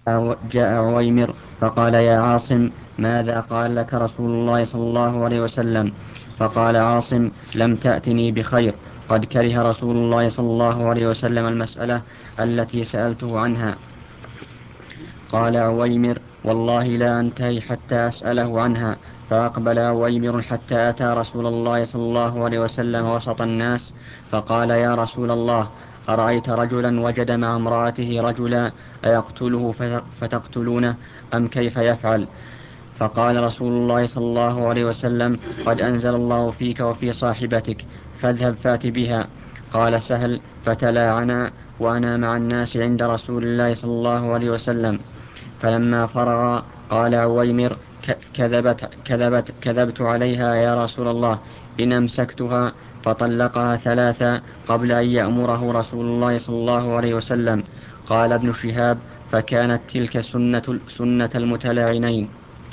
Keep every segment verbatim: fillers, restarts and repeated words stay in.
جاء عويمر فقال يا عاصم ماذا قال لك رسول الله صلى الله عليه وسلم؟ فقال عاصم لم تأتني بخير، قد كره رسول الله صلى الله عليه وسلم المسألة التي سألته عنها. قال عويمر والله لا أنتهي حتى أسأله عنها. فأقبل عويمر حتى أتى رسول الله صلى الله عليه وسلم وسط الناس، فقال يا رسول الله، أرأيت رجلا وجد مع امرأته رجلا أيقتله فتقتلونه أم كيف يفعل؟ فقال رسول الله صلى الله عليه وسلم قد أنزل الله فيك وفي صاحبتك، فاذهب فات بها. قال سهل فتلاعنا وأنا مع الناس عند رسول الله صلى الله عليه وسلم. فلما فرغ قال عويمر كذبت, كذبت, كذبت عليها يا رسول الله، إن أمسكتها. فطلقها ثلاثا قبل أن يأمره رسول الله صلى الله عليه وسلم. قال ابن شهاب فكانت تلك سنة, سنة المتلاعنين.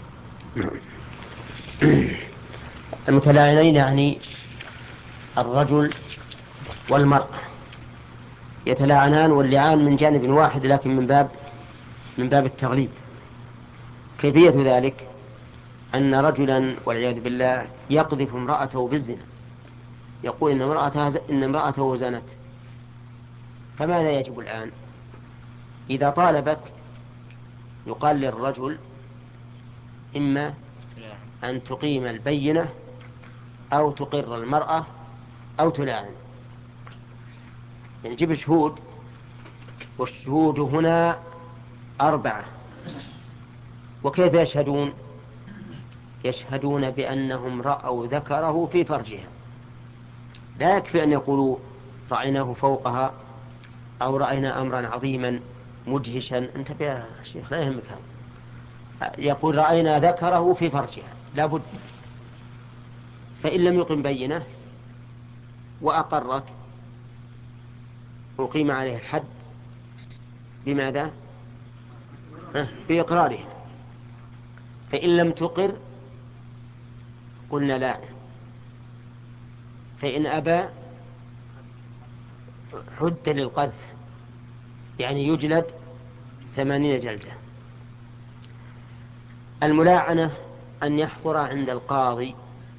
المتلاعنين يعني الرجل والمرأة يتلاعنان، واللعان من جانب واحد لكن من باب من باب التغليب. كيفية ذلك أن رجلا والعياذ بالله يقذف امرأته بالزنا، يقول إن امرأته, إن امرأته زنت. فماذا يجب الآن؟ إذا طالبت يقال للرجل إما أن تقيم البينة أو تقر المرأة أو تلاعن، يعني جيب شهود، والشهود هنا أربعة. وكيف يشهدون؟ يشهدون بأنهم رأوا ذكره في فرجها، لا يكفي أن يقولوا رأيناه فوقها أو رأينا أمرا عظيما مدهشا. انت يا شيخ لا يهمك هذا، يقول رأينا ذكره في فرجها لا بد. فإن لم يقم بينه وأقرت أقيم عليه الحد. بماذا؟ بإقرارها. فإن لم تقر قلنا لا. فإن أبى حد للقذف، يعني يجلد ثمانين جلدة. الملاعنة أن يحضر عند القاضي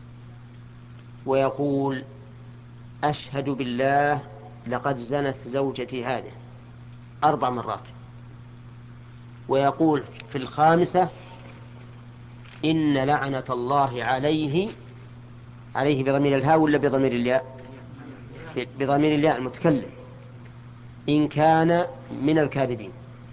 ويقول أشهد بالله لقد زنت زوجتي هذه أربع مرات، ويقول في الخامسة إن لعنة الله عليه. عليه بضمير الهاء ولا بضمير الياء؟ بضمير الياء المتكلم، إن كان من الكاذبين.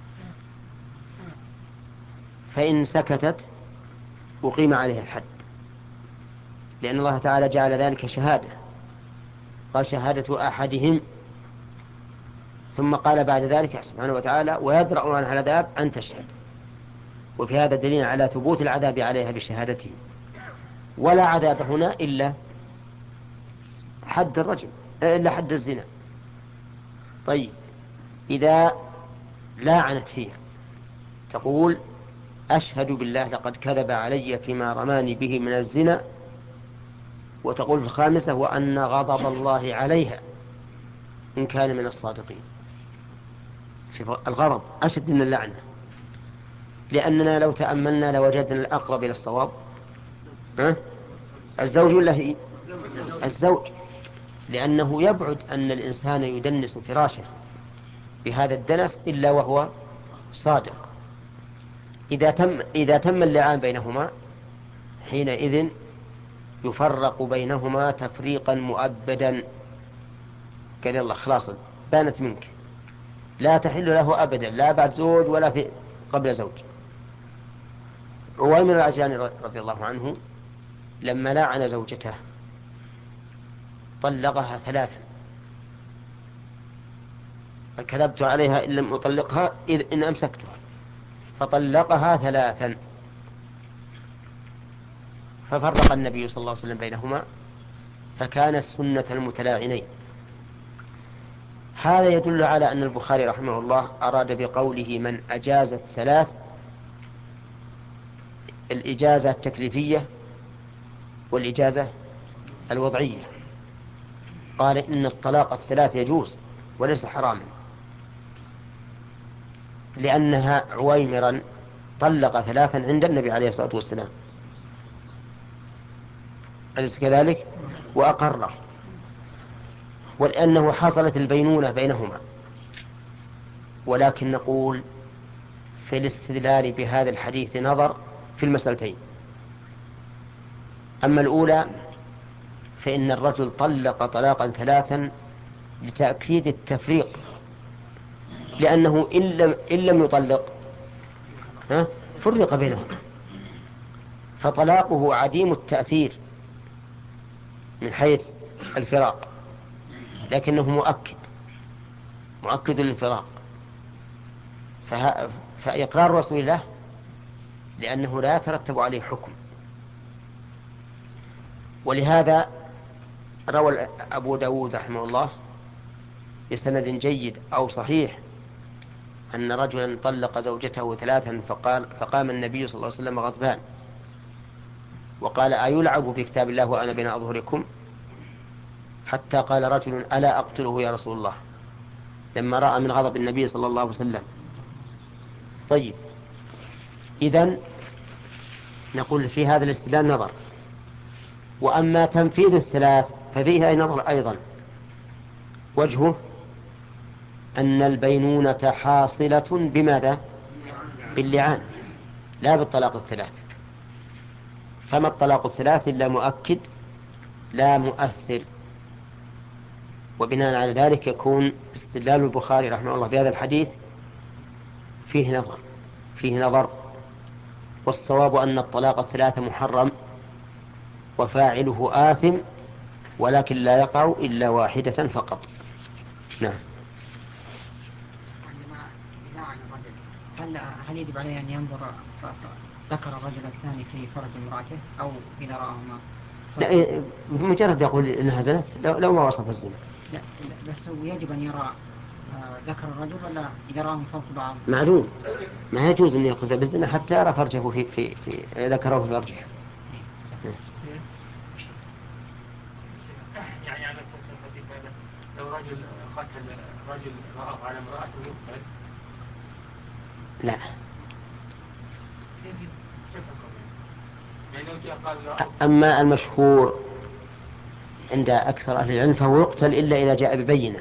فإن سكتت أقيم عليها الحد، لأن الله تعالى جعل ذلك شهادة، قال شهادة أحدهم، ثم قال بعد ذلك سبحانه وتعالى ويدرأ عنها العذاب أن تشهد. وفي هذا دليل على ثبوت العذاب عليها بشهادته. ولا عذاب هنا إلا حد الرجم، إلا حد الزنا. طيب إذا لاعنت فيها تقول أشهد بالله لقد كذب علي فيما رماني به من الزنا، وتقول في الخامسة وأن غضب الله عليها إن كان من الصادقين. الغضب أشد من اللعنة، لأننا لو تأملنا لوجدنا الأقرب إلى الصواب ها؟ الزوج ولا هي؟ الزوج، لأنه يبعد أن الإنسان يدنس فراشه بهذا الدنس إلا وهو صادق. إذا تم, إذا تم اللعان بينهما حينئذ يفرق بينهما تفريقا مؤبدا. قال الله خلاص بانت منك، لا تحل له أبدا، لا بعد زوج ولا في قبل زوج. عويمر العجلاني رضي الله عنه لما لاعن زوجته طلقها ثلاثا، كذبت عليها إن لم أطلقها إذ إن أمسكتها. فطلقها ثلاثا، ففرق النبي صلى الله عليه وسلم بينهما، فكان سنة المتلاعنين. هذا يدل على أن البخاري رحمه الله أراد بقوله من أجاز الثلاث الإجازة التكليفية والإجازة الوضعية. قال إن الطلاق الثلاث يجوز وليس حراما، لأنها عويمرا طلق ثلاثا عند النبي عليه الصلاة والسلام، أليس كذلك؟ وأقره، ولأنه حصلت البينونة بينهما. ولكن نقول في الاستدلال بهذا الحديث نظر في المسألتين. أما الأولى فإن الرجل طلق طلاقا ثلاثا لتأكيد التفريق، لأنه إن لم, إن لم يطلق ها فرق بينهم، فطلاقه عديم التأثير من حيث الفراق، لكنه مؤكد مؤكد للفراق. فه... فإقرار رسول الله لأنه لا يترتب عليه حكم. ولهذا روى أبو داود رحمه الله بسند جيد أو صحيح أن رجلا طلق زوجته ثلاثا فقال فقام النبي صلى الله عليه وسلم غضبان وقال: أيلعب بكتاب الله وأنا بين أظهركم؟ حتى قال رجل: ألا أقتله يا رسول الله، لما رأى من غضب النبي صلى الله عليه وسلم. طيب، إذن نقول في هذا الاستدلال نظر. وأما تنفيذ الثلاث ففيه نظر أيضا، وجهه أن البينونة حاصلة بماذا؟ باللعان لا بالطلاق الثلاث. فما الطلاق الثلاث إلا مؤكد لا مؤثر. وبناء على ذلك يكون استدلال البخاري رحمه الله بهذا الحديث فيه نظر فيه نظر والصواب أن الطلاق الثلاث محرم وفاعله آثم، ولكن لا يقع إلا واحدة فقط. نعم. هل هل يجب عليه أن ينظر ذكر الرجل الثاني في فرج امرأته أو إذا رآهما؟ لا، بمجرد يقول إنها زنت لو, لو ما وصف الزنا. لا, لا بس يجب أن يرى ذكر الرجل ولا إذا رآهم فوق بعض؟ معلوم، ما يجوز أن يقذف بالزنا حتى يرى فرجه في, في, في ذكره في فرجه. يعني على الحديث هذا لو رجل قتل رجل رأى على امرأته يقتل؟ لا، أما المشهور عند أكثر أهل العلم فهو يقتل إلا إذا جاء ببينة،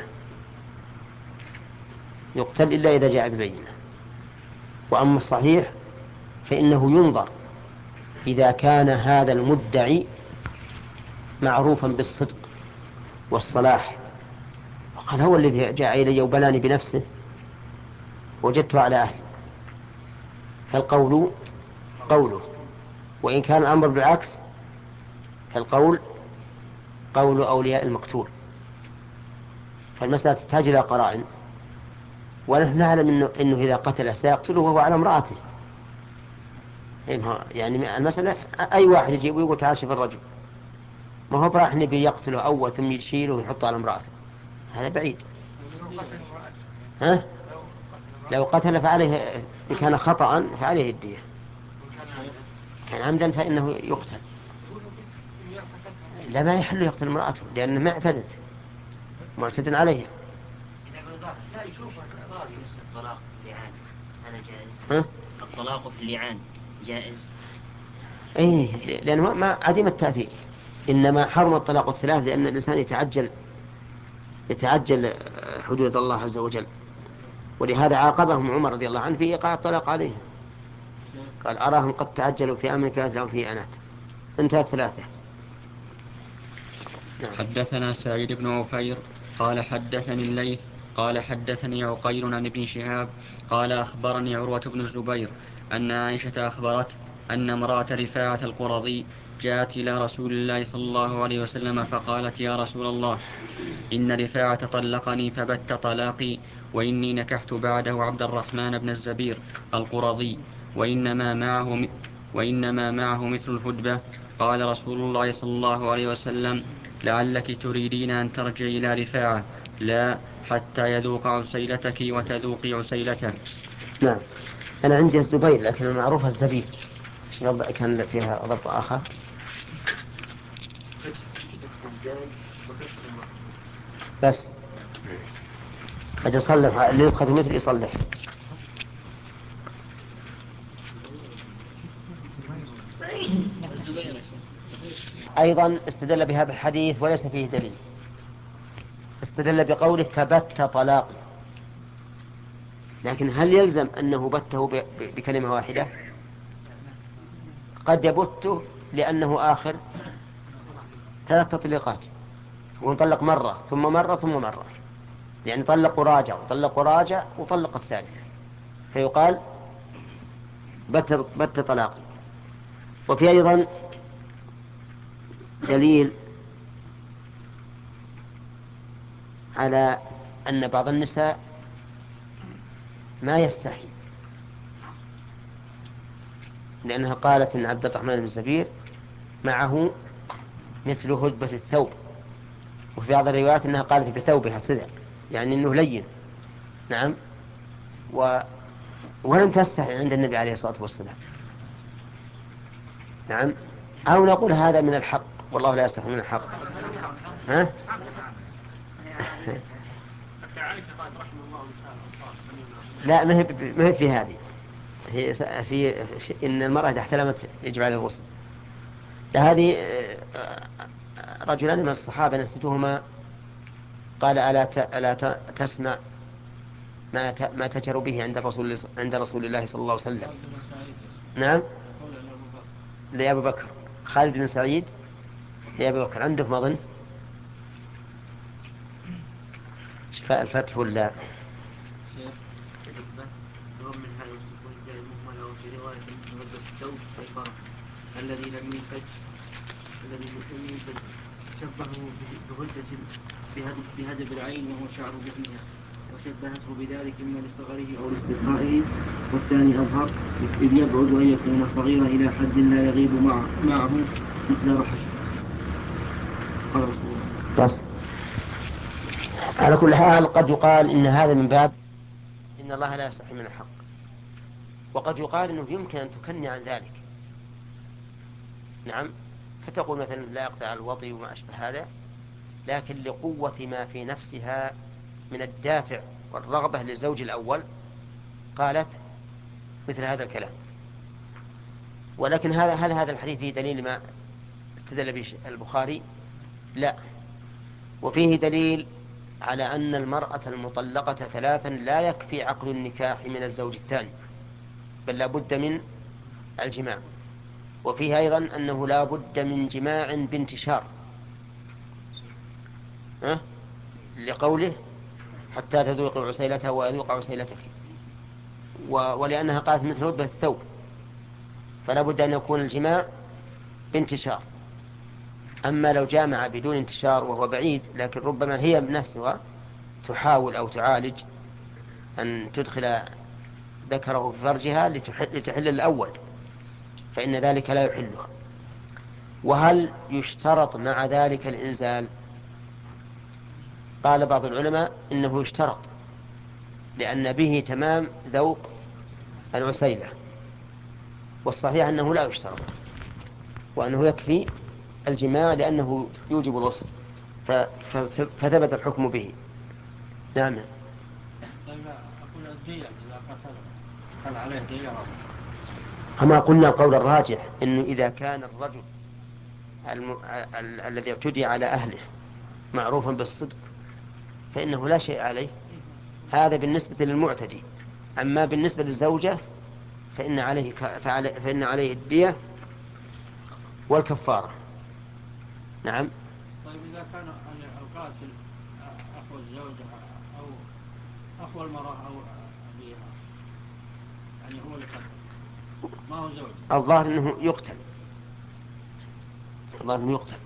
يقتل إلا إذا جاء ببينة. وأما الصحيح فإنه ينظر إذا كان هذا المدعي معروفا بالصدق والصلاح، وقال: هو الذي جاء إلي وبناني بنفسه وجدته على أهلي، فالقول قوله. وإن كان الأمر بالعكس فالقول قول أولياء المقتول. فالمسألة تحتاج إلى قرائن، ونحن نعلم إنه, إنه إذا قتل سيقتله وهو على امرأته. يعني المسألة أي واحد يجيب ويقول: تعال شوف الرجل، ما هو براح نبي يقتله أول ثم يشيله ويحطه على امرأته، هذا بعيد. ها؟ لو قتل فعليه، إن كان خطأ فعليه الدية، كان عمدا فإنه يقتل. لا، ما يحل يقتل امرأته لأنه ما اعتدت معتد عليها. لا يشوف الراضي مثل الطلاق في اللعان، هذا جائز؟ ها؟ الطلاق في اللعان جائز؟ اي، لأنه ما عديم التأثير. إنما حرم الطلاق الثلاث لأن الإنسان يتعجل يتعجل حدود الله عز وجل، ولهذا عاقبهم عمر رضي الله عنه في إيقاع الطلاق عليهم، قال: أراهم قد تعجلوا في أمر كانت لهم فيه أنات. انتهت ثلاثة. نعم. حدثنا سعيد بن عفير قال حدثني الليث قال حدثني عقيل عن ابن شهاب قال أخبرني عروة بن الزبير أن عائشة أخبرت أن امرأة رفاعة القرظي جاءت إلى رسول الله صلى الله عليه وسلم فقالت: يا رسول الله، إن رفاعة طلقني فبت طلاقي، وإني نكحت بعده عبد الرحمن بن الزبير القرظي، وإنما معه, وإنما معه مثل الهدبة. قال رسول الله صلى الله عليه وسلم: لعلك تريدين أن ترجعي إلى رفاعة، لا حتى يذوق عسيلتك وتذوقي عسيلته. نعم. أنا عندي الزبير لكن المعروف الزبير، كان فيها ضبط آخر. بس أجل صلح اللي يدخل مثل يصلح. أيضا استدل بهذا الحديث وليس فيه دليل، استدل بقوله فبت طلاقي، لكن هل يلزم أنه بته بكلمة واحدة؟ قد يبته لأنه آخر ثلاث تطليقات، ونطلق مرة ثم مرة ثم مرة، يعني طلق وراجع وطلق وراجع وطلق الثالثة، فيقال بت, بت طلاقي. وفي أيضا دليل على أن بعض النساء ما يستحي، لأنها قالت إن عبد الرحمن بن الزبير معه مثل هدبة الثوب، وفي بعض الروايات أنها قالت بثوبها سدع، يعني أنه لين. نعم. و... ولم تستحي عند النبي عليه الصلاة والسلام. نعم. أو نقول هذا من الحق، والله لا يستحي من الحق. ها؟ لا، ما هي ما هي في هذه، هي في إن المرأة إذا احتلمت يجب عليها الغسل. هذه رجلان من الصحابة نسيتهما قال ألا ألا تسمع ما ما تجر به عند الرسول عند رسول الله صلى الله عليه وسلم. نعم. لأبو بكر. خالد بن سعيد لأبو بكر. عندك ما أظن شفاء الفتح ولا الذي لم ينسج الذي لم ينسج شبهه بهدف بهدف العين وهو شعر جفنها، وشبهته بذلك إما لصغره أو لاسترخائه، والثاني أظهر إذ يبعد أن يكون صغيرا إلى حد لا يغيب مع معه مقدار حشو. قال رسول الله. بس على كل حال قد يقال إن هذا من باب إن الله لا يستحي من الحق، وقد يقال إنه يمكن أن تكني عن ذلك. نعم. فتقول مثلا لا يقطع الوطي وما أشبه هذا، لكن لقوة ما في نفسها من الدافع والرغبة للزوج الأول قالت مثل هذا الكلام. ولكن هذا هل هذا الحديث فيه دليل ما استدل به البخاري؟ لا. وفيه دليل على أن المرأة المطلقة ثلاثا لا يكفي عقد النكاح من الزوج الثاني، بل لا بد من الجماع. وفيه أيضا أنه لا بد من جماع بانتشار، أه؟ لقوله حتى تذوق عسيلتها ويذوق عسيلتك، ولأنها قالت مثل هدبة الثوب، فلا بد أن يكون الجماع بانتشار. أما لو جامع بدون انتشار وهو بعيد، لكن ربما هي بنفسها تحاول أو تعالج أن تدخل ذكره في فرجها لتحل, لتحل الأول، فإن ذلك لا يحلها. وهل يشترط مع ذلك الإنزال؟ قال بعض العلماء إنه يشترط، لأن به تمام ذوق العسيلة، والصحيح أنه لا يشترط، وأنه يكفي الجماع لأنه يوجب الوصف، فثبت الحكم به. نعم. طيب أقول الدية إذا قتله هل عليه دية؟ كما قلنا القول الراجح إنه إذا كان الرجل الم... ال... الذي اعتدي على أهله معروفا بالصدق فإنه لا شيء عليه، هذا بالنسبة للمعتدي. أما بالنسبة للزوجة فإن عليه, ك... فعلي... فإن عليه الدية والكفارة. نعم. طيب إذا كان القاتل أخو الزوجة أو أخو المرأة أو أبيها، يعني هو اللي قتل ما هو زوج، الظاهر أنه يقتل، الظاهر أنه يقتل.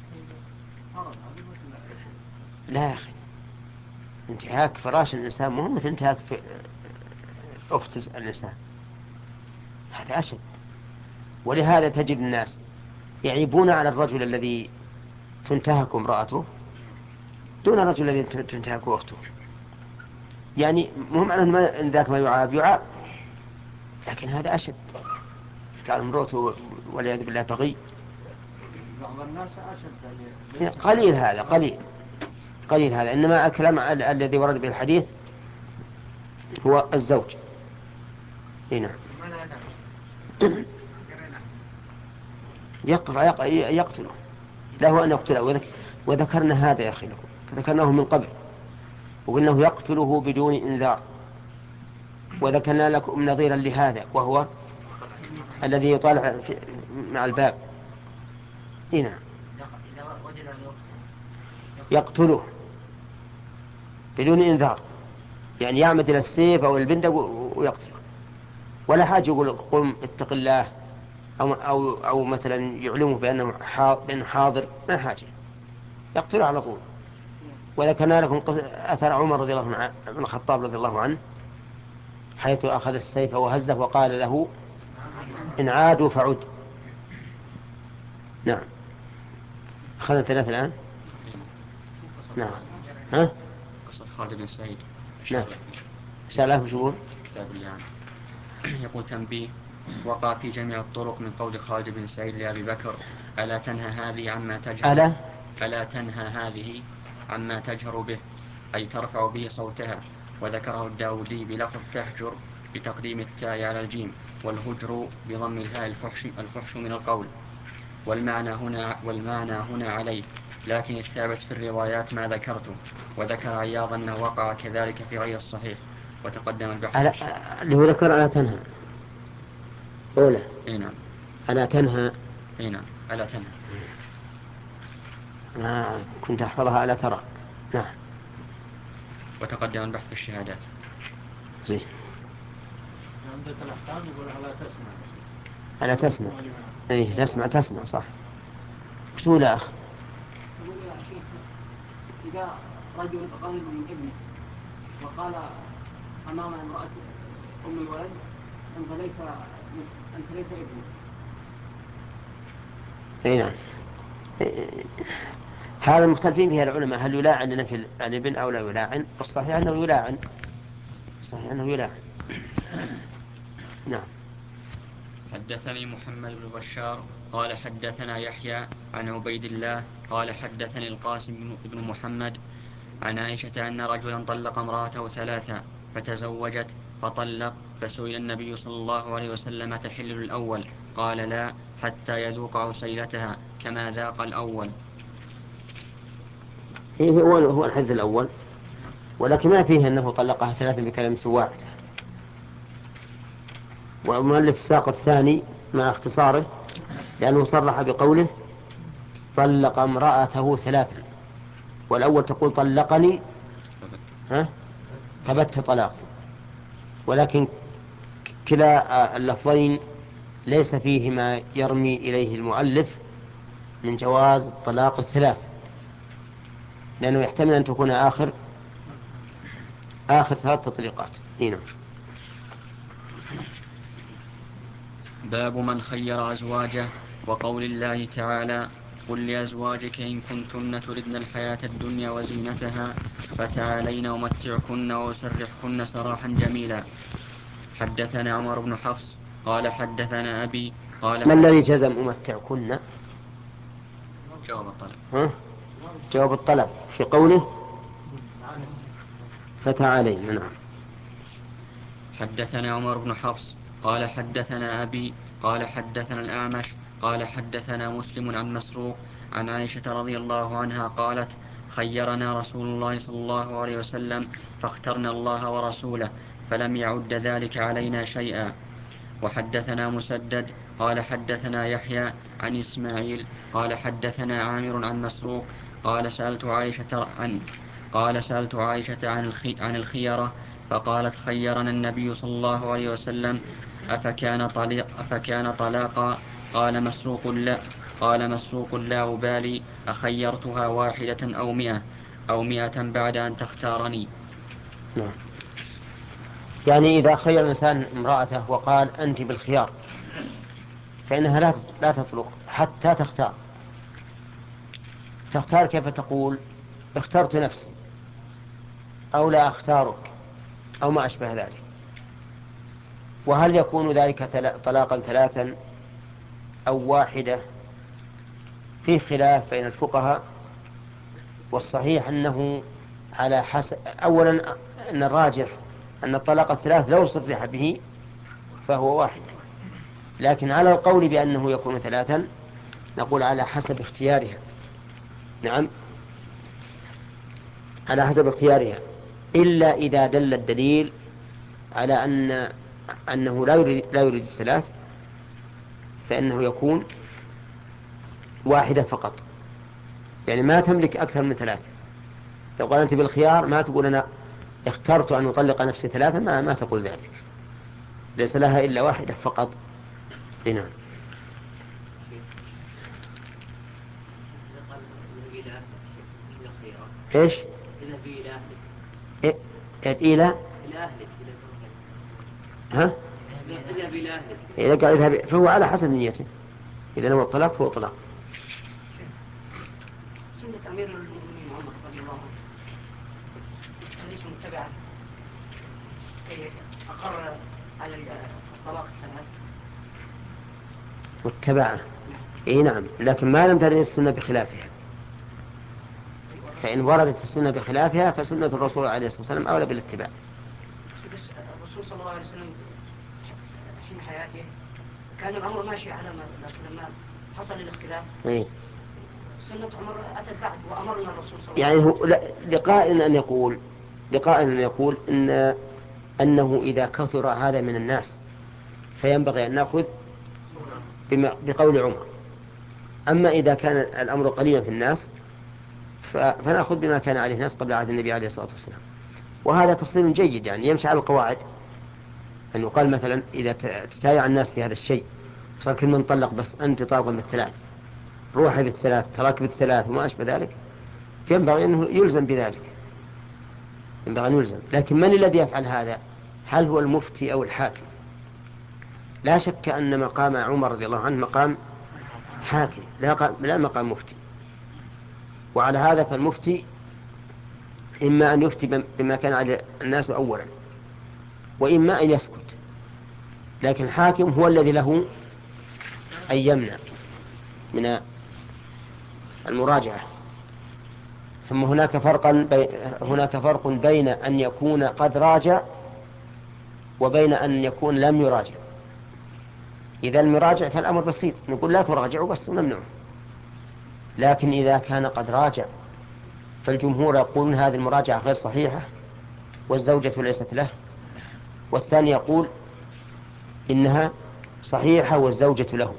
لا يا أخي، انتهاك فراش الإنسان مهم مثل انتهاك في أخت الإنسان، هذا أشد. ولهذا تجد الناس يعيبون على الرجل الذي تنتهك امرأته دون الرجل الذي تنتهك أخته. يعني مهم أن ذاك ما يعاب يعاب، لكن هذا أشد. كان امرأته والعياذ بالله بغي. بعض الناس أشد. قليل هذا، قليل قليل هذا. إنما الكلام الذي ورد به الحديث هو الزوج. هنا يقرأ يقتله. له أن يقتله. وذك... وذكرنا هذا يا أخي، ذكرناه من قبل وقلناه يقتله بدون إنذار، وذكرنا لكم نظيرا لهذا وهو الذي يطالع في... مع الباب. هنا يقتله بدون إنذار، يعني يعمد إلى السيف أو البندق ويقتله، ولا حاجة يقول قم اتق الله أو, أو, أو مثلا يعلمه بأنه حاضر، ما حاجة، يقتله على طول. وذكرنا لكم أثر عمر رضي الله عنه بن الخطاب رضي الله عنه حيث أخذ السيف وهزه وقال له إن عادوا فعد. نعم. أخذنا ثلاثة الآن. نعم. ها؟ قصة خالد بن سعيد. نعم. شاء الله وشغول كتاب الله يعني. يقول تنبيه: وقع في جميع الطرق من قول خالد بن سعيد لأبي بكر: ألا تنهى هذه عما تجهر ألا ألا تنهى هذه عما تجهر به، أي ترفع به صوتها. وذكره الداودي بلفظ تهجر بتقديم التاء على الجيم، والهجر بضم الهاء الفحش, الفحش من القول. والمعنى هنا, والمعنى هنا عليه، لكن الثابت في الروايات ما ذكرته. وذكر عياض أنه وقع كذلك في غير الصحيح، وتقدم البحث. ألا اللي هو ذكر ألا تنهى أولى. اي نعم. ألا تنهى. اي نعم. ألا تنهى. أنا كنت أحفظها ألا ترى. نعم. وتقدم البحث في الشهادات. زين. عندك الأحكام يقول ألا تسمع. ألا تسمع. إيه تسمع تسمع صح. وش تقول يا أخ؟ يقول يا شيخ إذا رجل غضب من ابنه وقال أمام امرأة أم الولد أنت ليس أنت ليس ابني. اي نعم. هذا المختلفين فيها العلماء، هل يلاعن لنفي الابن أو لا يلاعن؟ والصحيح أنه يلاعن. صحيح أنه يلاعن. نعم. حدثني محمد بن بشار قال حدثنا يحيى عن عبيد الله قال حدثني القاسم بن محمد عن عائشة أن رجلا طلق امرأته ثلاثا فتزوجت فطلق، فسئل النبي صلى الله عليه وسلم: تحل الأول؟ قال: لا، حتى يذوق عسيلتها كما ذاق الأول. هو هو الحديث الأول، ولكن ما فيه أنه طلقها ثلاثا بكلمة واحدة. والمؤلف ساق الثاني مع اختصاره لأنه صرح بقوله طلق امرأته ثلاثا، والأول تقول طلقني ها فبت طلاقي. ولكن كلا اللفظين ليس فيه ما يرمي إليه المؤلف من جواز الطلاق الثلاث، لأنه يحتمل أن تكون آخر آخر ثلاث تطليقات. هنا باب من خير أزواجه، وقول الله تعالى: قل لأزواجك إن كنتن تردن الحياة الدنيا وزينتها فتعالين أمتعكن وأسرحكن سراحا جميلا. حدثنا عمر بن حفص قال حدثنا أبي قال ما الذي جزم أمتعكن؟ جواب الطلب. ها؟ جواب الطلب في قوله فتعالين. نعم. حدثنا عمر بن حفص قال حدثنا أبي قال حدثنا الأعمش قال حدثنا مسلم عن مسروق عن عائشة رضي الله عنها قالت: خيرنا رسول الله صلى الله عليه وسلم فاخترنا الله ورسوله فلم يعد ذلك علينا شيئا. وحدثنا مسدد قال حدثنا يحيى عن إسماعيل قال حدثنا عامر عن مسروق قال سألت عائشة عن قال سألت عائشة عن الخي عن الخيرة فقالت: خيرنا النبي صلى الله عليه وسلم أفكان طليق أفكان طلاقا؟ قال مسروق: لا قال مسروق: لا أبالي أخيرتها واحدة أو مئة أو مئة بعد أن تختارني. نعم. يعني إذا خير الإنسان امرأته وقال أنت بالخيار فإنها لا لا تطلق حتى تختار. تختار كيف تقول؟ اخترت نفسي أو لا أختارك أو ما أشبه ذلك. وهل يكون ذلك طلاقا ثلاثا أو واحدة؟ فيه خلاف بين الفقهاء، والصحيح أنه على حسب. أولا أن الراجح أن الطلاق الثلاث لو صرح به فهو واحد، لكن على القول بأنه يكون ثلاثا نقول على حسب اختيارها. نعم على حسب اختيارها، إلا إذا دل الدليل على أن أنه لا يريد لا يريد الثلاث، فإنه يكون واحدة فقط، يعني ما تملك أكثر من ثلاثة. لو قال أنت بالخيار ما تقول أنا اخترت أن أطلق نفسي ثلاثة، ما, ما تقول ذلك، ليس لها إلا واحدة فقط. نعم. إيش؟ إيه؟ إلى ها؟ إذا قال اذهب فهو على حسب نيته، إذا نوى الطلاق فهو طلاق. سنة أمير المؤمنين عمر رضي الله عنه ليس متبعا أقر على الطلاق الثلاث متبعة. إيه نعم، لكن ما لم ترد السنة بخلافها، فإن وردت السنة بخلافها فسنة الرسول عليه الصلاة والسلام أولى بالاتباع. الرسول صلى الله عليه وسلم حين حياته كان الأمر ماشي على ما، لكن لما حصل الاختلاف إيه؟ سنة عمر أتت بعد وأمرنا الرسول صلى الله يعني عليه هو لقائل أن يقول لقائل أن يقول إن أنه إذا كثر هذا من الناس فينبغي أن نأخذ بما بقول عمر، أما إذا كان الأمر قليلا في الناس فنأخذ بما كان عليه الناس قبل عهد النبي عليه الصلاة والسلام. وهذا تفصيل جيد، يعني يمشي على القواعد، أن يقال مثلا إذا تتايع الناس في هذا الشيء صار كل من طلق بس أنت طالق بالثلاث، روحي بالثلاث، تراك بالثلاث وما أشبه ذلك، ينبغي أنه يلزم بذلك، ينبغي أن يلزم. لكن من الذي يفعل هذا؟ هل هو المفتي أو الحاكم؟ لا شك أن مقام عمر رضي الله عنه مقام حاكم، لا مقام مفتي. وعلى هذا فالمفتي إما أن يفتي بما كان على الناس أولا، وإما أن يسكت، لكن الحاكم هو الذي له أن يمنع من المراجعة. ثم هناك فرقا بي... هناك فرق بين أن يكون قد راجع وبين أن يكون لم يراجع. إذا المراجع فالأمر بسيط، نقول لا تراجعوا بس ونمنعه. لكن إذا كان قد راجع فالجمهور يقولون هذه المراجعة غير صحيحة والزوجة ليست له، والثاني يقول إنها صحيحة والزوجة له.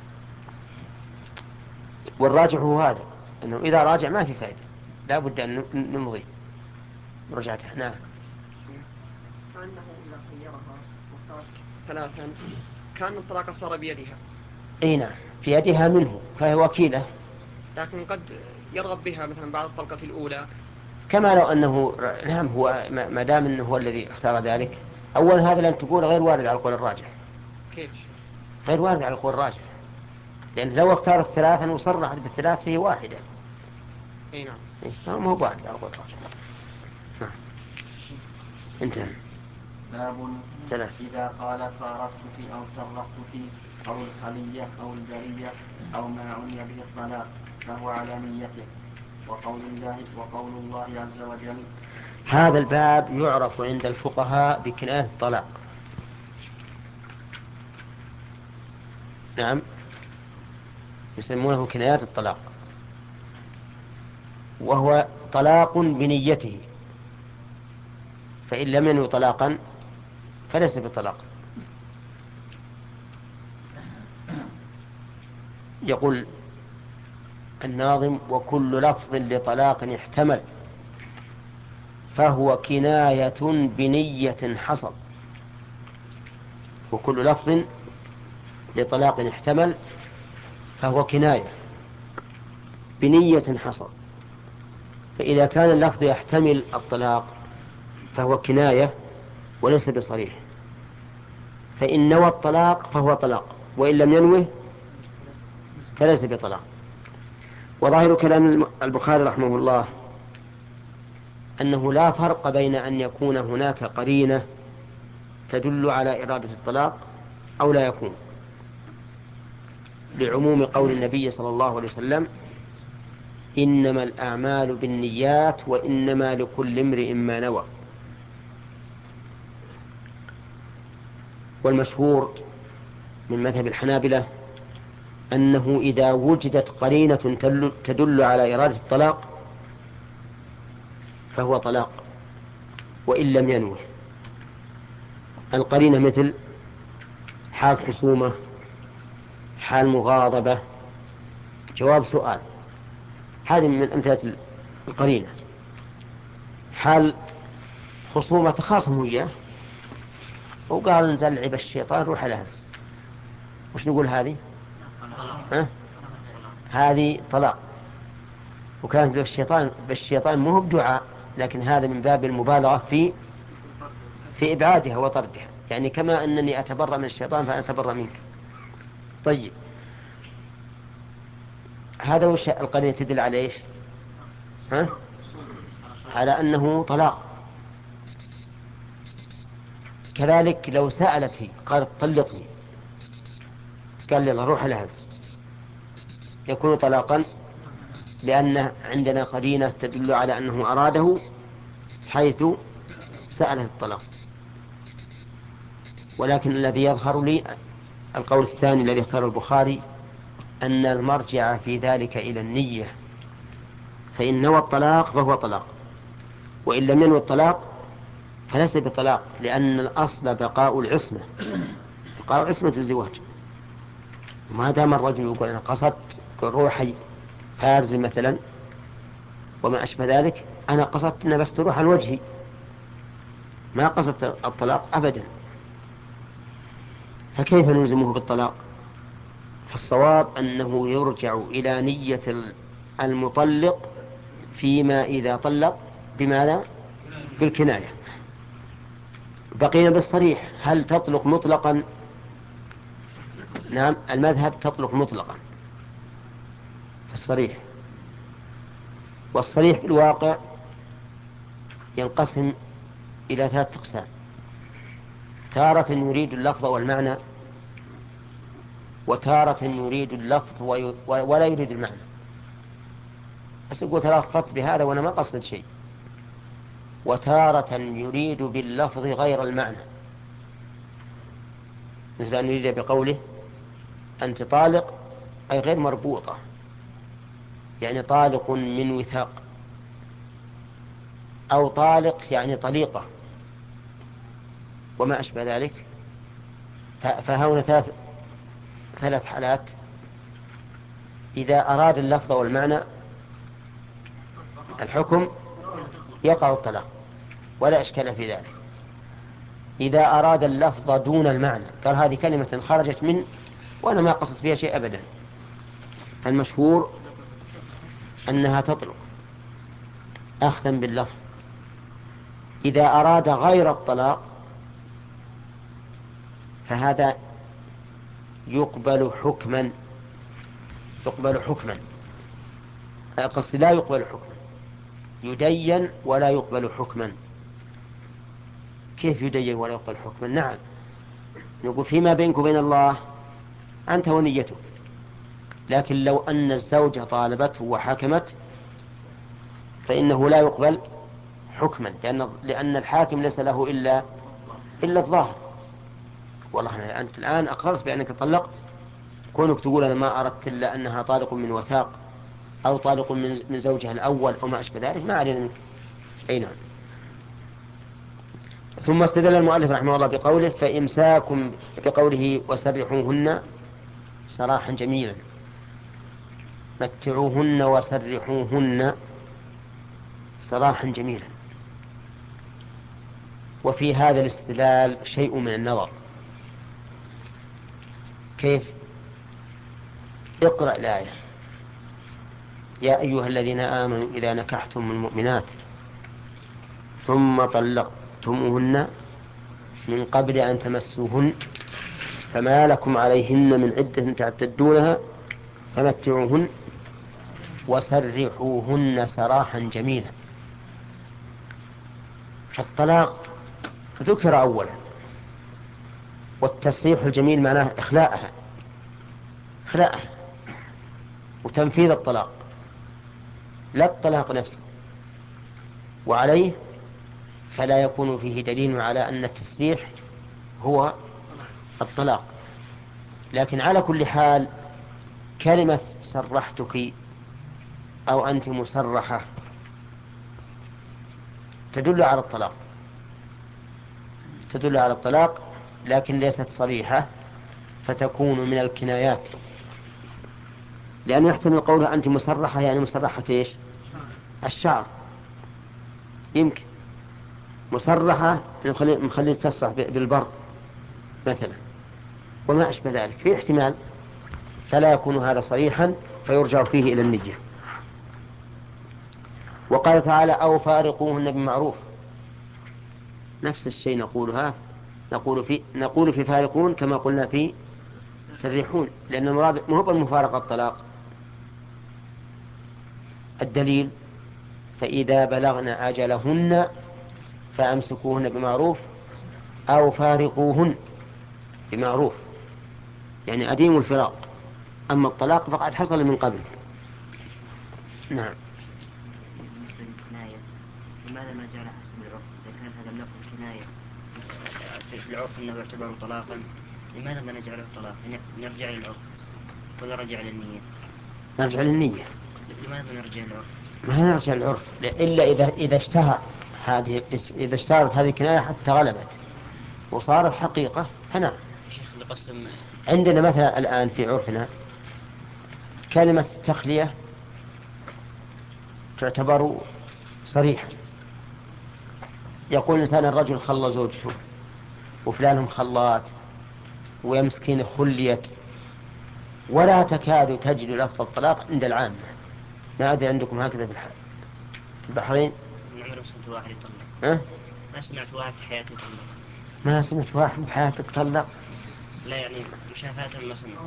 والراجح هو هذا، أنه إذا راجع ما في فائدة، لا بد أن نمضي رجعته. نعم. فأنه إذا خيرها واختارت ثلاثا كان الطلاق صار بيدها. أي نعم، بيدها منه، فهي وكيلة، لكن قد يرغب بها مثلا بعد الطلقة الأولى، كما لو أنه نعم هو ما دام أنه هو الذي اختار ذلك. أولا هذا لن تقول غير وارد على القول الراجح. كيف؟ غير وارد على القول الراجح، لأن لو اختارت ثلاثا وصرحت بالثلاث فيه واحدة. اي نعم. إيه؟ ما هو وارد على القول الراجح. نعم. انتهى. باب ثلاث. إذا قال فارقتك أو سرقتك أو الخلية أو البرية أو ما عني به الطلاق فهو على نيته. وقول الله وقول الله عز وجل. هذا الباب يعرف عند الفقهاء بكناية الطلاق. نعم، يسمونه كنايات الطلاق، وهو طلاق بنيته، فإن لم ينوي طلاقا فليس بطلاق. يقول الناظم: وكل لفظ لطلاق احتمل فهو كناية بنية حصل. وكل لفظ لطلاق احتمل فهو كناية بنية حصل. فإذا كان اللفظ يحتمل الطلاق فهو كناية وليس بصريح، فإن نوى الطلاق فهو طلاق، وإن لم ينوه فليس بطلاق. وظاهر كلام البخاري رحمه الله أنه لا فرق بين أن يكون هناك قرينة تدل على إرادة الطلاق أو لا يكون، لعموم قول النبي صلى الله عليه وسلم: إنما الأعمال بالنيات وإنما لكل امرئ ما نوى. والمشهور من مذهب الحنابلة أنه إذا وجدت قرينة تدل على إرادة الطلاق فهو طلاق وإن لم ينوه. القرينة مثل حال خصومة، حال مغاضبة، جواب سؤال، هذه من أمثلة القرينة. حال خصومة تخاصم وياه وقال نزل عب الشيطان روح الهز، وش نقول هذه؟ أه؟ هذه طلاق، وكانت بالشيطان بالشيطان مو بدعاء، لكن هذا من باب المبالغة في في إبعادها وطردها، يعني كما أنني أتبرأ من الشيطان فأنا أتبرأ منك. طيب هذا وش القرينة تدل على إيش؟ ها؟ على أنه طلاق. كذلك لو سألت قالت طلقني قال لي روح الهز يكون طلاقا، لأن عندنا قرينة تدل على أنه أراده حيث سأله الطلاق. ولكن الذي يظهر لي القول الثاني الذي اختاره البخاري، أن المرجع في ذلك إلى النية، فإن نوى الطلاق فهو طلاق، وإن لم ينوي الطلاق فليس بطلاق، لأن الأصل بقاء العصمة، بقاء عصمة الزواج. ما دام الرجل يقول أنا قصدت روحي فارز مثلا وما أشبه ذلك، أنا قصدت أن بس تروح عن وجهي، ما قصدت الطلاق أبدا، فكيف نلزمه بالطلاق؟ فالصواب أنه يرجع إلى نية المطلق فيما إذا طلق بماذا؟ بالكناية. بقينا بالصريح، هل تطلق مطلقا؟ نعم، المذهب تطلق مطلقا في الصريح، والصريح في الواقع ينقسم إلى ثلاثة أقسام: تارة يريد اللفظ والمعنى، وتارة يريد اللفظ ولا يريد المعنى، بس يقول تلفظت بهذا وأنا ما قصد شيء، وتارة يريد باللفظ غير المعنى، مثل أن يريد بقوله أنت طالق أي غير مربوطة، يعني طالق من وثاق، أو طالق يعني طليقة وما أشبه ذلك. فهنا ثلاث ثلاث حالات: إذا أراد اللفظ والمعنى الحكم يقع الطلاق ولا إشكال في ذلك. إذا أراد اللفظ دون المعنى، قال هذه كلمة خرجت من وأنا ما قصدت فيها شيء أبدا، المشهور أنها تطلق أخذا باللفظ. إذا أراد غير الطلاق فهذا يقبل حكما يقبل حكما قصد لا يقبل حكما، يدين ولا يقبل حكما. كيف يدين ولا يقبل حكما؟ نعم، نقول فيما بينك وبين الله أنت ونيتك، لكن لو أن الزوجة طالبته وحكمت فإنه لا يقبل حكما، لأن, لأن الحاكم ليس له إلا إلا الظاهر. والله أنت الآن أقررت بأنك طلقت، كونك تقول أنا ما أردت إلا أنها طالق من وثاق أو طالق من زوجها الأول أو ما أشبه ذلك، ما علينا منك. أي نعم. ثم استدل المؤلف رحمه الله بقوله فإمساكم، بقوله وسرحوهن سراحا جميلا، متعوهن وسرحوهن سراحا جميلا. وفي هذا الاستدلال شيء من النظر. كيف؟ اقرأ الآية: يا أيها الذين آمنوا إذا نكحتم المؤمنات ثم طلقتموهن من قبل أن تمسوهن فما لكم عليهن من عدة تعتدونها فمتعوهن وسرحوهن سراحا جميلا. فالطلاق ذكر أولا، والتسريح الجميل معناه إخلاءها إخلاءها وتنفيذ الطلاق، لا الطلاق نفسه. وعليه فلا يكون فيه دليل على أن التسريح هو الطلاق. لكن على كل حال كلمة سرحتك أو أنت مسرحة تدل على الطلاق، تدل على الطلاق لكن ليست صريحة، فتكون من الكنايات، لأنه يحتمل قولها أنت مسرحة يعني مسرحة إيش؟ الشعر، يمكن مسرحة مخلي تسرح بالبر مثلا وما أشبه ذلك، في احتمال، فلا يكون هذا صريحا فيرجع فيه إلى النية. وقال تعالى أو فارقوهن بمعروف، نفس الشيء نقولها نقول في نقول في فارقون كما قلنا في سرحون، لأن المراد ما هو المفارقة الطلاق. الدليل فإذا بلغن أجلهن فأمسكوهن بمعروف أو فارقوهن بمعروف، يعني أديموا الفراق، أما الطلاق فقد حصل من قبل. نعم. بالنسبة للكناية لماذا ما جعل حسب العرف؟ إذا كان هذا اللفظ كناية في العرف أنه يعتبر طلاقا، لماذا ما نجعله طلاق؟ نرجع للعرف ولا نرجع للنية؟ نرجع للنية. لماذا نرجع للعرف؟ ما نرجع للعرف إلا إذا إذا اشتهر هذه إذا اشتهرت هذه الكناية حتى غلبت وصارت حقيقة فنعم. عندنا مثلا الآن في عرفنا كلمة تخلية تعتبر صريحة، يقول الإنسان الرجل خلى زوجته وفلانهم خلات ويمسكين خليت، ولا تكاد تجد لفظ الطلاق عند العامة. ما أدري عندكم هكذا في البحرين؟ ما سمعت واحد يطلق. أه؟ ما سمعت واحد في حياتي يطلق. ما سمعت واحد بحياتك طلق؟ لا يعني مشافهة ما سمعت.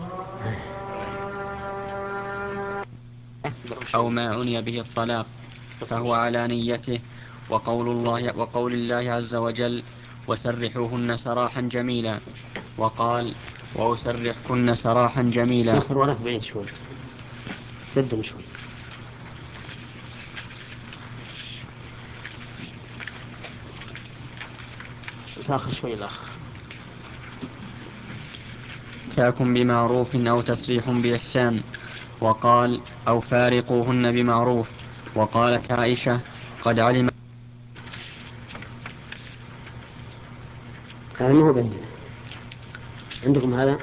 أو ما عني به الطلاق فهو على نيته. وقول الله وقول الله عز وجل وسرحوهن سراحا جميلا، وقال وأسرحكن سراحا جميلا. مصر ولك بعيد شوي، قدم شوي. تأخر شوي الأخ. إمساكم بمعروف أو تسريح بإحسان. وقال أو فارقوهن بمعروف. وقالت عائشة قد علم. هذا ما هو عندنا، عندكم هذا؟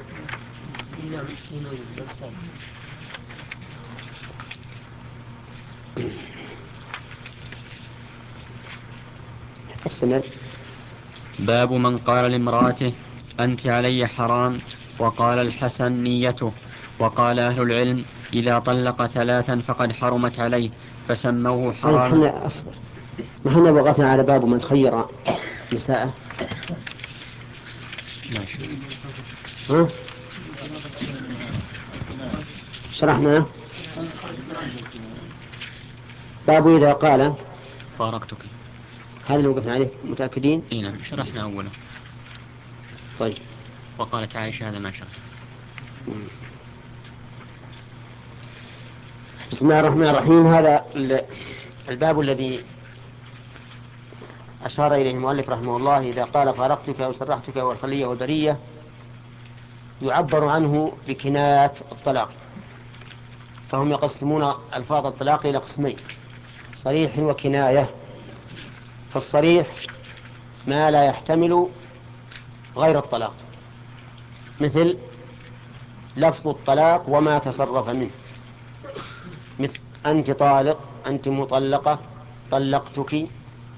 استمر. باب من قال لامرأته أنت علي حرام، وقال الحسن نيته. وقال أهل العلم إذا طلق ثلاثا فقد حرمت عليه فسموه حرام. أصبر، ما احنا وقفنا على باب من خير نساءه. ها؟ شرحنا باب إذا قال فارقتك، هذا اللي وقفنا عليه، متأكدين؟ إيه نعم شرحنا أولا. طيب. وقالت عائشة هذا ما شرح. بسم الله الرحمن الرحيم. هذا الباب الذي أشار إليه المؤلف رحمه الله إذا قال فارقتك أو سرحتك والخلية والبرية يعبر عنه بكنايات الطلاق، فهم يقسمون ألفاظ الطلاق إلى قسمين: صريح وكناية. فالصريح ما لا يحتمل غير الطلاق، مثل لفظ الطلاق وما تصرف منه، مثل أنت طالق، أنت مطلقة، طلقتك،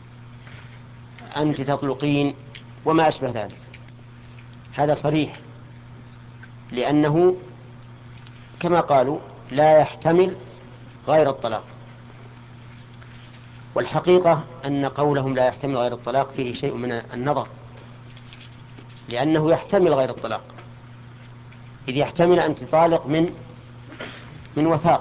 أنت تطلقين، وما أشبه ذلك. هذا صريح لأنه كما قالوا لا يحتمل غير الطلاق. والحقيقة أن قولهم لا يحتمل غير الطلاق فيه شيء من النظر، لأنه يحتمل غير الطلاق، إذ يحتمل أنت طالق من من وثاق،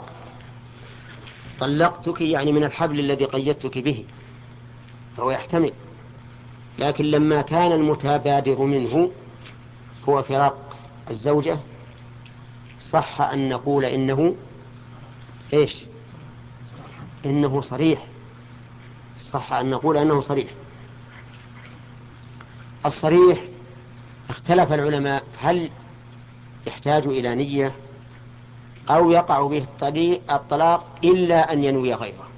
طلقتك يعني من الحبل الذي قيدتك به، فهو يحتمل. لكن لما كان المتبادر منه هو فراق الزوجة صح أن نقول إنه إيش؟ إنه صريح، صح أن نقول أنه صريح. الصريح اختلف العلماء هل يحتاج إلى نية أو يقع به الطلاق إلا أن ينوي غيره،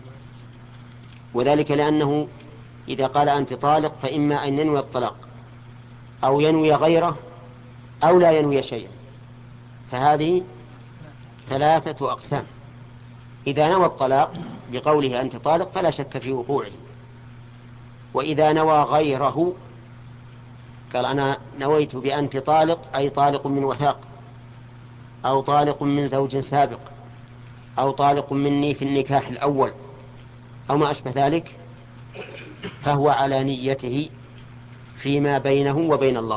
وذلك لأنه إذا قال أنت طالق فإما أن ينوي الطلاق أو ينوي غيره أو لا ينوي شيئا، فهذه ثلاثة أقسام. إذا نوى الطلاق بقوله أنت طالق فلا شك في وقوعه، وإذا نوى غيره قال أنا نويت بأنت طالق أي طالق من وثاق أو طالق من زوج سابق أو طالق مني في النكاح الأول أو ما أشبه ذلك، فهو على نيته فيما بينه وبين الله.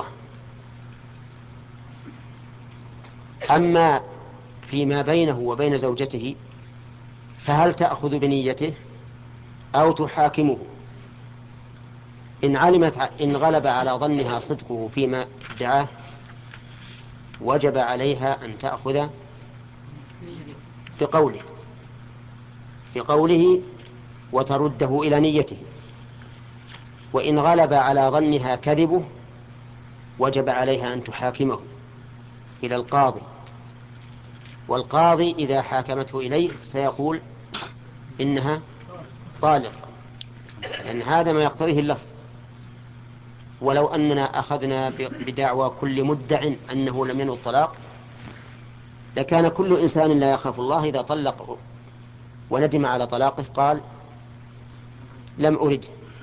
أما فيما بينه وبين زوجته فهل تأخذ بنيته أو تحاكمه؟ إن علمت إن غلب على ظنها صدقه فيما ادعاه وجب عليها أن تأخذ بقوله بقوله وترده إلى نيته. وإن غلب على ظنها كذبه وجب عليها أن تحاكمه إلى القاضي، والقاضي إذا حاكمته إليه سيقول إنها طالق، لأن هذا ما يقتضيه اللفظ. ولو أننا أخذنا بدعوى كل مدع أنه لم ينوي الطلاق لكان كل إنسان لا يخاف الله إذا طلق وندم على طلاقه قال لم أرد.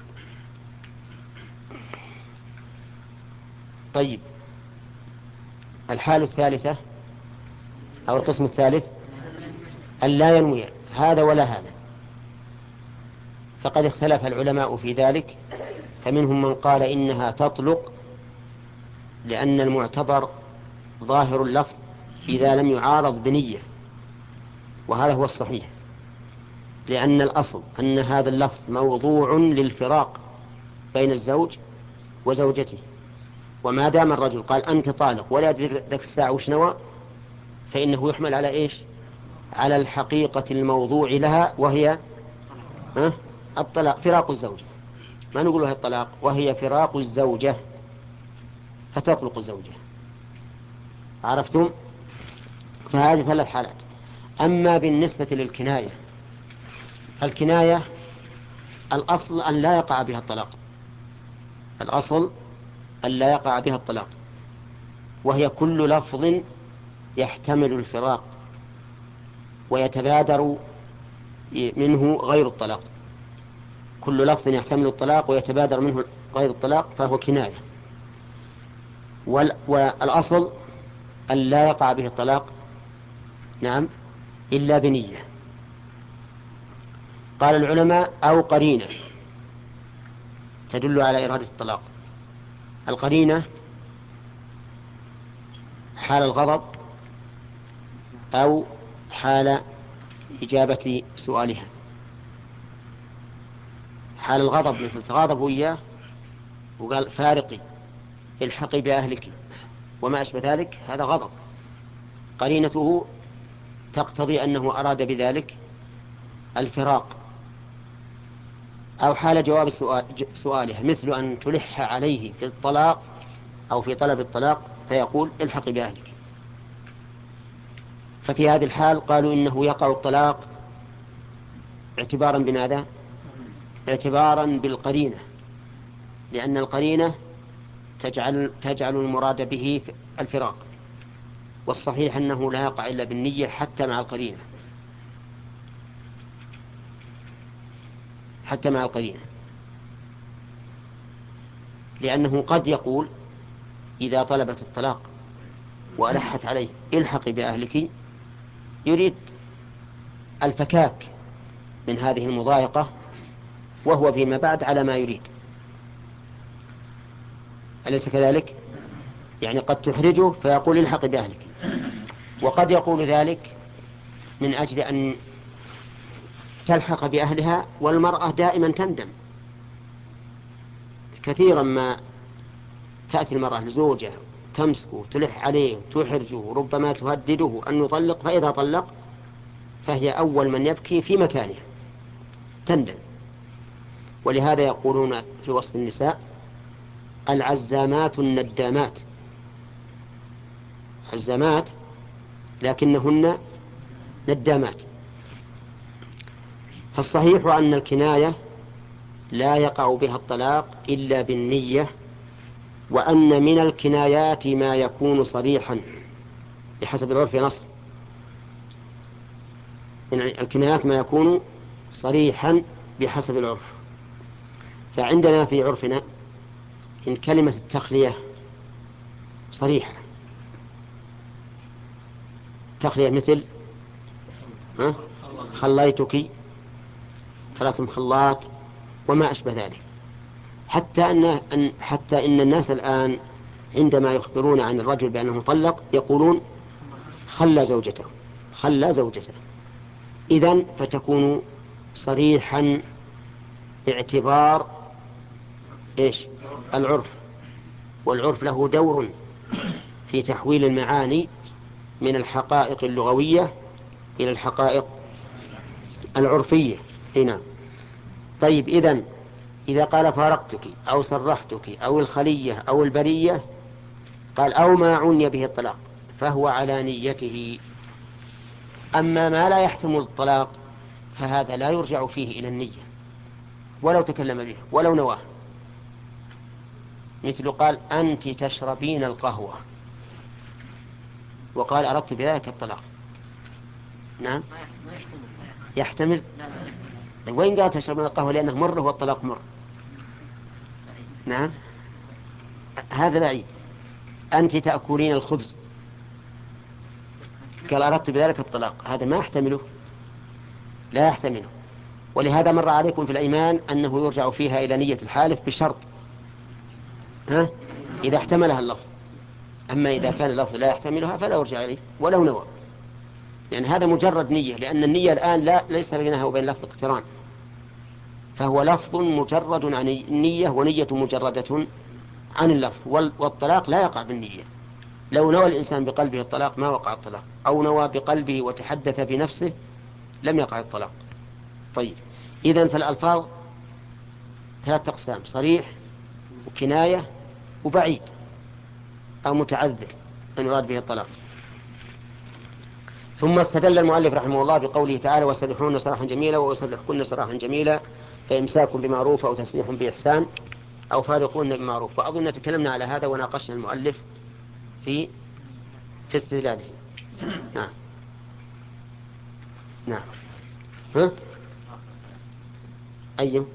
طيب، الحالة الثالثة أو القسم الثالث أن لا ينوي هذا ولا هذا، فقد اختلف العلماء في ذلك، فمنهم من قال إنها تطلق لأن المعتبر ظاهر اللفظ إذا لم يعارض بنية، وهذا هو الصحيح، لأن الأصل أن هذا اللفظ موضوع للفراق بين الزوج وزوجته، وما دام الرجل قال أنت طالق ولا يدرك ذاك الساعة وش نوى فإنه يحمل على إيش؟ على الحقيقة الموضوع لها، وهي أه؟ الطلاق، فراق الزوجة، ما نقولها الطلاق، وهي فراق الزوجة فتطلق الزوجة. عرفتم؟ فهذه ثلاث حالات. أما بالنسبة للكناية، الكناية الأصل أن لا يقع بها الطلاق، الأصل أن لا يقع بها الطلاق، وهي كل لفظ يحتمل الفراق ويتبادر منه غير الطلاق، كل لفظ يحتمل الطلاق ويتبادر منه غير الطلاق فهو كناية. والأصل أن لا يقع به الطلاق نعم إلا بنية. قال العلماء أو قرينة تدل على إرادة الطلاق. القرينة حال الغضب أو حال إجابة سؤالها. حال الغضب مثل تغاضبوا إياه وقال فارقي الحقي بأهلك وما أشبه ذلك، هذا غضب، قرينته تقتضي أنه أراد بذلك الفراق. أو حال جواب سؤالها مثل أن تلح عليه في الطلاق أو في طلب الطلاق فيقول الحقي بأهلك، ففي هذه الحال قالوا إنه يقع الطلاق اعتبارا بماذا؟ اعتبارا بالقرينة، لأن القرينة تجعل, تجعل المراد به الفراق، والصحيح أنه لا يقع إلا بالنية حتى مع القرينة، حتى مع القرينة، لأنه قد يقول إذا طلبت الطلاق وألحت عليه الحقي بأهلك يريد الفكاك من هذه المضايقة وهو فيما بعد على ما يريد، أليس كذلك؟ يعني قد تحرجه فيقول الحقي بأهلك، وقد يقول ذلك من أجل أن تلحق بأهلها، والمرأة دائما تندم. كثيرا ما تأتي المرأة لزوجها تمسكه تلح عليه تحرجه وربما تهدده أن يطلق، فإذا طلق فهي أول من يبكي في مكانها تندم. ولهذا يقولون في وصف النساء العزامات الندامات. عزامات لكنهن ندامات. فالصحيح أن الكناية لا يقع بها الطلاق إلا بالنية، وأن من الكنايات ما يكون صريحا بحسب العرف نص، يعني الكنايات ما يكون صريحا بحسب العرف. فعندنا في عرفنا إن كلمة التخلية صريحة، تخلية مثل ها؟ خليتك، ثلاث خلاط وما أشبه ذلك. حتى أن حتى إن الناس الآن عندما يخبرون عن الرجل بأنه طلق يقولون خلى زوجته خلى زوجته. إذن فتكون صريحا باعتبار إيش؟ العرف، والعرف له دور في تحويل المعاني من الحقائق اللغوية إلى الحقائق العرفية هنا. طيب، إذن إذا قال فارقتك أو سرحتك أو الخلية أو البرية، قال أو ما عني به الطلاق، فهو على نيته. أما ما لا يحتمل الطلاق فهذا لا يرجع فيه إلى النية ولو تكلم به ولو نواه. مثل قال أنت تشربين القهوة وقال أردت بذلك الطلاق، نعم يحتمل. وين قال تشربين القهوة لأنه مر والطلاق مر؟ نعم هذا بعيد. أنت تأكلين الخبز قال أردت بذلك الطلاق، هذا ما يحتمله، لا يحتمله. ولهذا مر عليكم في الأيمان أنه يرجع فيها إلى نية الحالف بشرط ها؟ إذا احتملها اللفظ. أما إذا كان اللفظ لا يحتملها فلا يرجع إليه ولو نوى، يعني هذا مجرد نية، لأن النية الآن لا ليس بينها وبين لفظ اقتران، فهو لفظ مجرد عن النية ونية مجردة عن اللفظ. والطلاق لا يقع بالنية. لو نوى الإنسان بقلبه الطلاق ما وقع الطلاق، أو نوى بقلبه وتحدث بنفسه لم يقع الطلاق. طيب، إذن فالألفاظ ثلاثة أقسام: صريح وكناية وبعيد أو متعذر أن يراد به الطلاق. ثم استدل المؤلف رحمه الله بقوله تعالى: وسرحون سراحا جميلا وسرحكن سراحا جميلا فإمساك بمعروف أو تسريح بإحسان أو فارقون بمعروف. وأظن تكلمنا على هذا وناقشنا المؤلف في في استدلاله. نعم نعم ها؟ أيه؟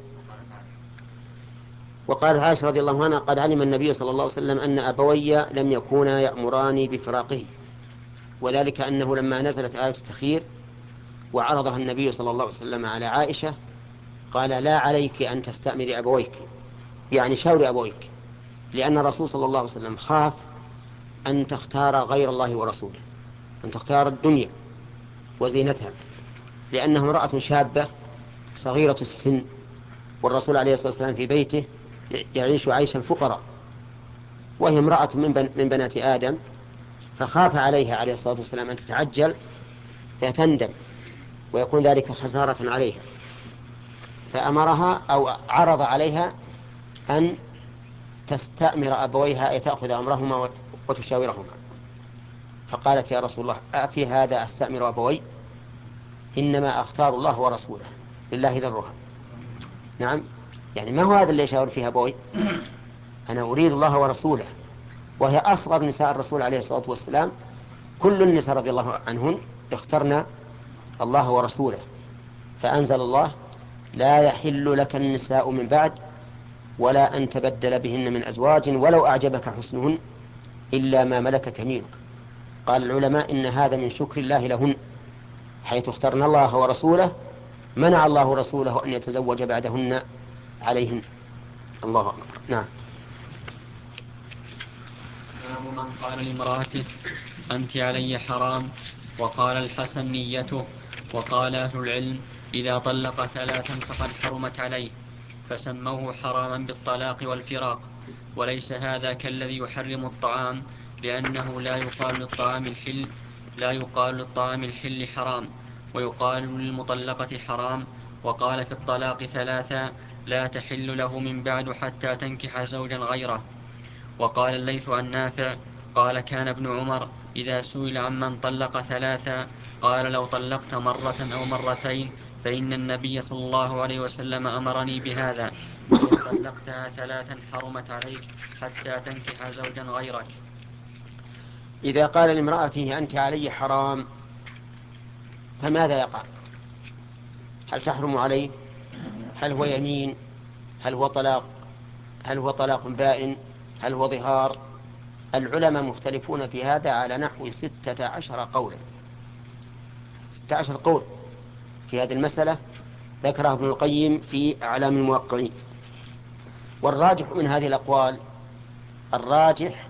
وقالت عائشة رضي الله عنها: قد علم النبي صلى الله عليه وسلم أن أبوي لم يكونا يأمراني بفراقه، وذلك أنه لما نزلت آية التخيير وعرضها النبي صلى الله عليه وسلم على عائشة قال: لا عليك أن تستأمري أبويك، يعني شاوري أبويك، لأن الرسول صلى الله عليه وسلم خاف أن تختار غير الله ورسوله، أن تختار الدنيا وزينتها، لأنه امرأة شابة صغيرة السن، والرسول عليه الصلاة والسلام في بيته يعيش عيش الفقراء، وهي امرأة من, من بنات آدم، فخاف عليها عليه الصلاة والسلام أن تتعجل فتندم ويكون ذلك خسارة عليها، فأمرها أو عرض عليها أن تستأمر أبويها، أي تأخذ أمرهما وتشاورهما. فقالت: يا رسول الله، أفي هذا أستأمر أبوي؟ إنما أختار الله ورسوله، لله ذرها. نعم، يعني ما هو هذا اللي يشاور فيها أبوي، أنا أريد الله ورسوله، وهي أصغر نساء الرسول عليه الصلاة والسلام. كل النساء رضي الله عنهن اخترنا الله ورسوله، فأنزل الله: لا يحل لك النساء من بعد ولا أن تبدل بهن من أزواج ولو أعجبك حسنهن إلا ما ملكت يمينك. قال العلماء إن هذا من شكر الله لهن، حيث اخترنا الله ورسوله منع الله رسوله أن يتزوج بعدهن عليهن. الله أكبر. نعم. من قال لامرأته أنت علي حرام، وقال الحسن نيته، وقال أهل العلم إذا طلق ثلاثا فقد حرمت عليه، فسموه حراما بالطلاق والفراق. وليس هذا كالذي يحرم الطعام، لأنه لا يقال للطعام الحل لا يقال للطعام الحل حرام، ويقال للمطلقة حرام. وقال في الطلاق ثلاثا لا تحل له من بعد حتى تنكح زوجا غيره. وقال الليث عن نافع قال: كان ابن عمر إذا سئل عمن طلق ثلاثا قال لو طلقت مرة أو مرتين فإن النبي صلى الله عليه وسلم أمرني بهذا، وإن طلقتها ثلاثا حرمت عليك حتى تنكح زوجا غيرك. إذا قال لامرأته أنت علي حرام فماذا يقع؟ هل تحرم عليه؟ هل هو يمين؟ هل هو طلاق؟ هل هو طلاق بائن؟ هل هو ظهار؟ العلماء مختلفون في هذا على نحو ستة عشر قولا، ستة عشر قول في هذه المسألة ذكرها ابن القيم في أعلام الموقعين. والراجح من هذه الأقوال، الراجح